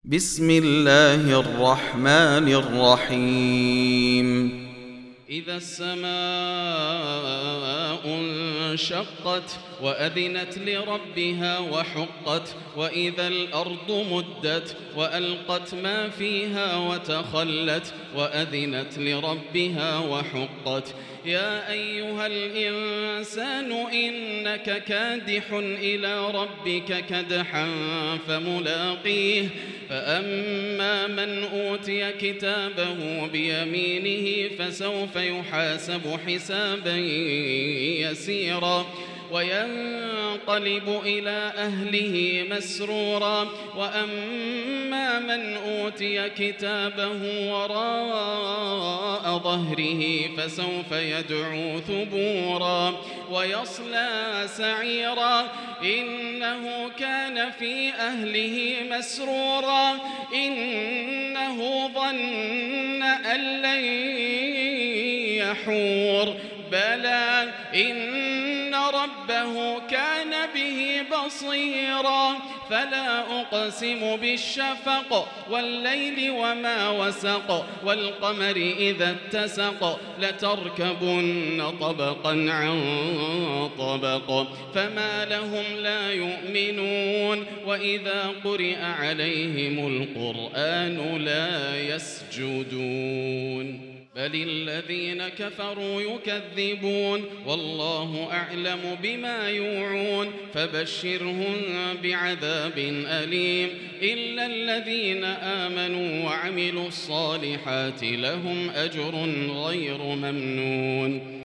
بسم الله الرحمن الرحيم إذا السماء انشقت وأذنت لربها وحقت وإذا الأرض مدت وألقت ما فيها وتخلت وأذنت لربها وحقت يا أيها الإنسان إنك كادح إلى ربك كدحا فملاقيه فأما من أوتي كتابه بيمينه فسوف يحاسب حسابا يسيرا وينقلب إلى أهله مسرورا وأما من أوتي كتابه وراء ظهره فسوف يدعو ثبورا ويصلى سعيرا إنه كان في أهله مسرورا إنه ظن أن لن يحور بلى إن ربه كان به بصيرا فلا أقسم بالشفق والليل وما وسق والقمر إذا اتسق لتركبن طبقا عن طبق فما لهم لا يؤمنون وإذا قرئ عليهم القرآن لا يسجدون بل الذين كفروا يكذبون والله أعلم بما يوعون فبشرهم بعذاب أليم إلا الذين آمنوا وعملوا الصالحات لهم أجر غير ممنون